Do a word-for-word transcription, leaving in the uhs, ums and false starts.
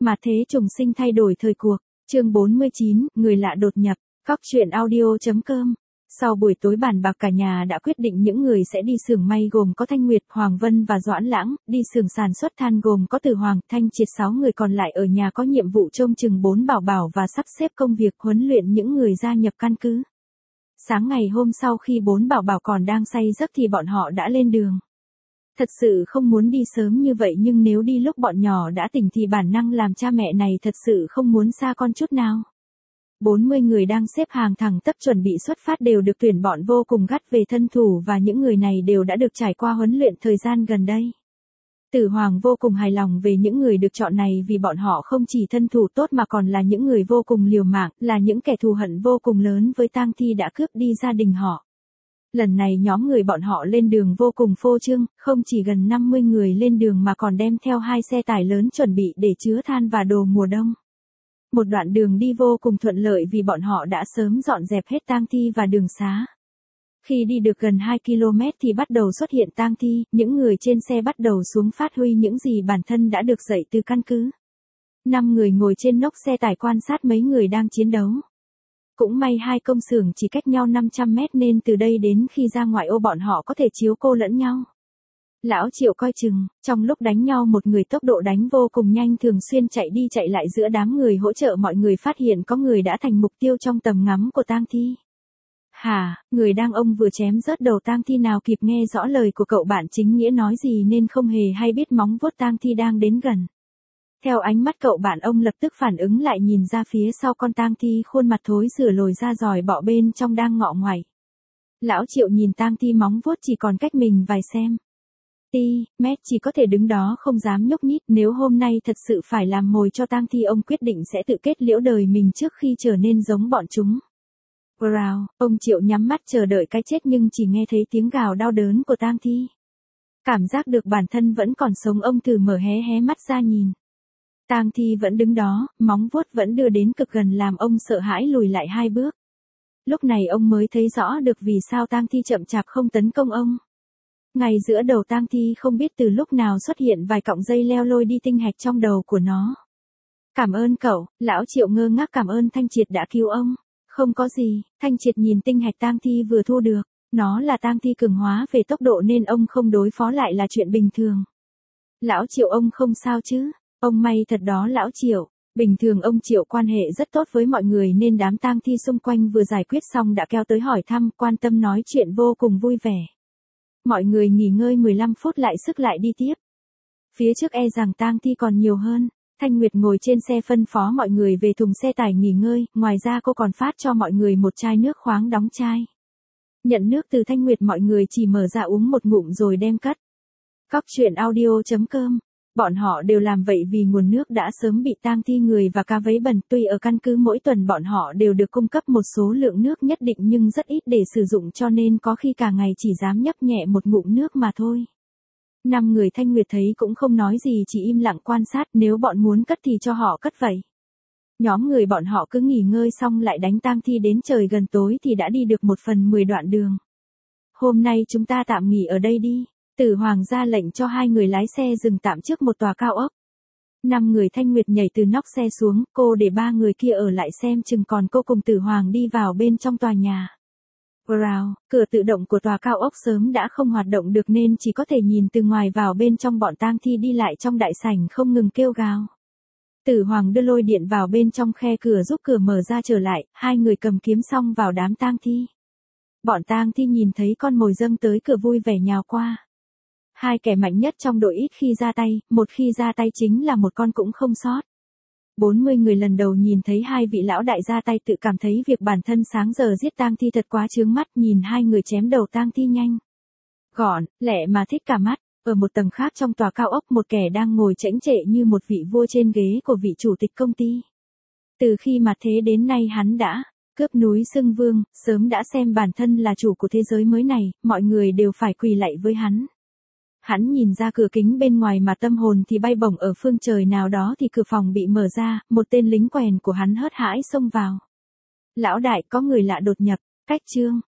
Mà thế trùng sinh thay đổi thời cuộc. Chương bốn mươi chín, người lạ đột nhập. Cóc truyện audio.com. Sau buổi tối bàn bạc cả nhà đã quyết định những người sẽ đi xưởng may gồm có Thanh Nguyệt, Hoàng Vân và Doãn Lãng, đi xưởng sản xuất than gồm có Từ Hoàng, Thanh Triệt, sáu người còn lại ở nhà có nhiệm vụ trông chừng bốn bảo bảo và sắp xếp công việc huấn luyện những người gia nhập căn cứ. Sáng ngày hôm sau khi bốn bảo bảo còn đang say giấc thì bọn họ đã lên đường. Thật sự không muốn đi sớm như vậy nhưng nếu đi lúc bọn nhỏ đã tỉnh thì bản năng làm cha mẹ này thật sự không muốn xa con chút nào. bốn mươi người đang xếp hàng thẳng tắp chuẩn bị xuất phát đều được tuyển bọn vô cùng gắt về thân thủ và những người này đều đã được trải qua huấn luyện thời gian gần đây. Tử Hoàng vô cùng hài lòng về những người được chọn này vì bọn họ không chỉ thân thủ tốt mà còn là những người vô cùng liều mạng, là những kẻ thù hận vô cùng lớn với tang thi đã cướp đi gia đình họ. Lần này nhóm người bọn họ lên đường vô cùng phô trương, không chỉ gần năm mươi người lên đường mà còn đem theo hai xe tải lớn chuẩn bị để chứa than và đồ mùa đông. Một đoạn đường đi vô cùng thuận lợi vì bọn họ đã sớm dọn dẹp hết tang thi và đường xá. Khi đi được gần hai ki lô mét thì bắt đầu xuất hiện tang thi, những người trên xe bắt đầu xuống phát huy những gì bản thân đã được dạy từ căn cứ. Năm người ngồi trên nóc xe tải quan sát mấy người đang chiến đấu. Cũng may hai công xưởng chỉ cách nhau năm trăm mét nên từ đây đến khi ra ngoại ô bọn họ có thể chiếu cô lẫn nhau. Lão Triệu coi chừng, trong lúc đánh nhau một người tốc độ đánh vô cùng nhanh thường xuyên chạy đi chạy lại giữa đám người hỗ trợ mọi người phát hiện có người đã thành mục tiêu trong tầm ngắm của tang thi. Hả, người đang ông vừa chém rớt đầu tang thi nào kịp nghe rõ lời của cậu bạn chính nghĩa nói gì nên không hề hay biết móng vuốt tang thi đang đến gần. Theo ánh mắt cậu bạn ông lập tức phản ứng lại nhìn ra phía sau con tang thi khuôn mặt thối rửa lồi ra giòi bọ bên trong đang ngọ ngoại. Lão Triệu nhìn tang thi móng vuốt chỉ còn cách mình vài xem. Ti, mét chỉ có thể đứng đó không dám nhúc nhích, nếu hôm nay thật sự phải làm mồi cho tang thi ông quyết định sẽ tự kết liễu đời mình trước khi trở nên giống bọn chúng. Wow, ông Triệu nhắm mắt chờ đợi cái chết nhưng chỉ nghe thấy tiếng gào đau đớn của tang thi. Cảm giác được bản thân vẫn còn sống ông thử mở hé hé mắt ra nhìn. Tang thi vẫn đứng đó, móng vuốt vẫn đưa đến cực gần làm ông sợ hãi lùi lại hai bước. Lúc này ông mới thấy rõ được vì sao tang thi chậm chạp không tấn công ông. Ngay giữa đầu tang thi không biết từ lúc nào xuất hiện vài cọng dây leo lôi đi tinh hạch trong đầu của nó. Cảm ơn cậu, lão Triệu ngơ ngác cảm ơn Thanh Triệt đã cứu ông. Không có gì, Thanh Triệt nhìn tinh hạch tang thi vừa thu được. Nó là tang thi cường hóa về tốc độ nên ông không đối phó lại là chuyện bình thường. Lão Triệu ông không sao chứ? Ông may thật đó lão Triệu. Bình thường ông Triệu quan hệ rất tốt với mọi người nên đám tang thi xung quanh vừa giải quyết xong đã kéo tới hỏi thăm, quan tâm nói chuyện vô cùng vui vẻ. Mọi người nghỉ ngơi mười lăm phút lại sức lại đi tiếp. Phía trước e rằng tang thi còn nhiều hơn. Thanh Nguyệt ngồi trên xe phân phó mọi người về thùng xe tải nghỉ ngơi, ngoài ra cô còn phát cho mọi người một chai nước khoáng đóng chai. Nhận nước từ Thanh Nguyệt mọi người chỉ mở ra uống một ngụm rồi đem cất. Cóc truyện audio.com. Bọn họ đều làm vậy vì nguồn nước đã sớm bị tang thi người và cá vấy bẩn, tuy ở căn cứ mỗi tuần bọn họ đều được cung cấp một số lượng nước nhất định nhưng rất ít để sử dụng cho nên có khi cả ngày chỉ dám nhấp nhẹ một ngụm nước mà thôi. Năm người Thanh Nguyệt thấy cũng không nói gì chỉ im lặng quan sát, nếu bọn muốn cất thì cho họ cất vậy. Nhóm người bọn họ cứ nghỉ ngơi xong lại đánh tang thi đến trời gần tối thì đã đi được một phần mười đoạn đường. Hôm nay chúng ta tạm nghỉ ở đây đi. Tử Hoàng ra lệnh cho hai người lái xe dừng tạm trước một tòa cao ốc. Năm người Thanh Nguyệt nhảy từ nóc xe xuống, cô để ba người kia ở lại xem chừng còn cô cùng Tử Hoàng đi vào bên trong tòa nhà. Wow, cửa tự động của tòa cao ốc sớm đã không hoạt động được nên chỉ có thể nhìn từ ngoài vào bên trong bọn tang thi đi lại trong đại sảnh không ngừng kêu gào. Tử Hoàng đưa lôi điện vào bên trong khe cửa giúp cửa mở ra trở lại, hai người cầm kiếm xong vào đám tang thi. Bọn tang thi nhìn thấy con mồi dâng tới cửa vui vẻ nhào qua. Hai kẻ mạnh nhất trong đội ít khi ra tay, một khi ra tay chính là một con cũng không sót. bốn mươi người lần đầu nhìn thấy hai vị lão đại ra tay tự cảm thấy việc bản thân sáng giờ giết tang thi thật quá chướng mắt, nhìn hai người chém đầu tang thi nhanh. Gọn, lẹ mà thích cả mắt. Ở một tầng khác trong tòa cao ốc một kẻ đang ngồi chễnh chệ như một vị vua trên ghế của vị chủ tịch công ty. Từ khi mà thế đến nay hắn đã cướp núi xưng vương, sớm đã xem bản thân là chủ của thế giới mới này, mọi người đều phải quỳ lạy với hắn. Hắn nhìn ra cửa kính bên ngoài mà tâm hồn thì bay bổng ở phương trời nào đó thì cửa phòng bị mở ra, một tên lính quèn của hắn hớt hãi xông vào. Lão đại có người lạ đột nhập, cách chương.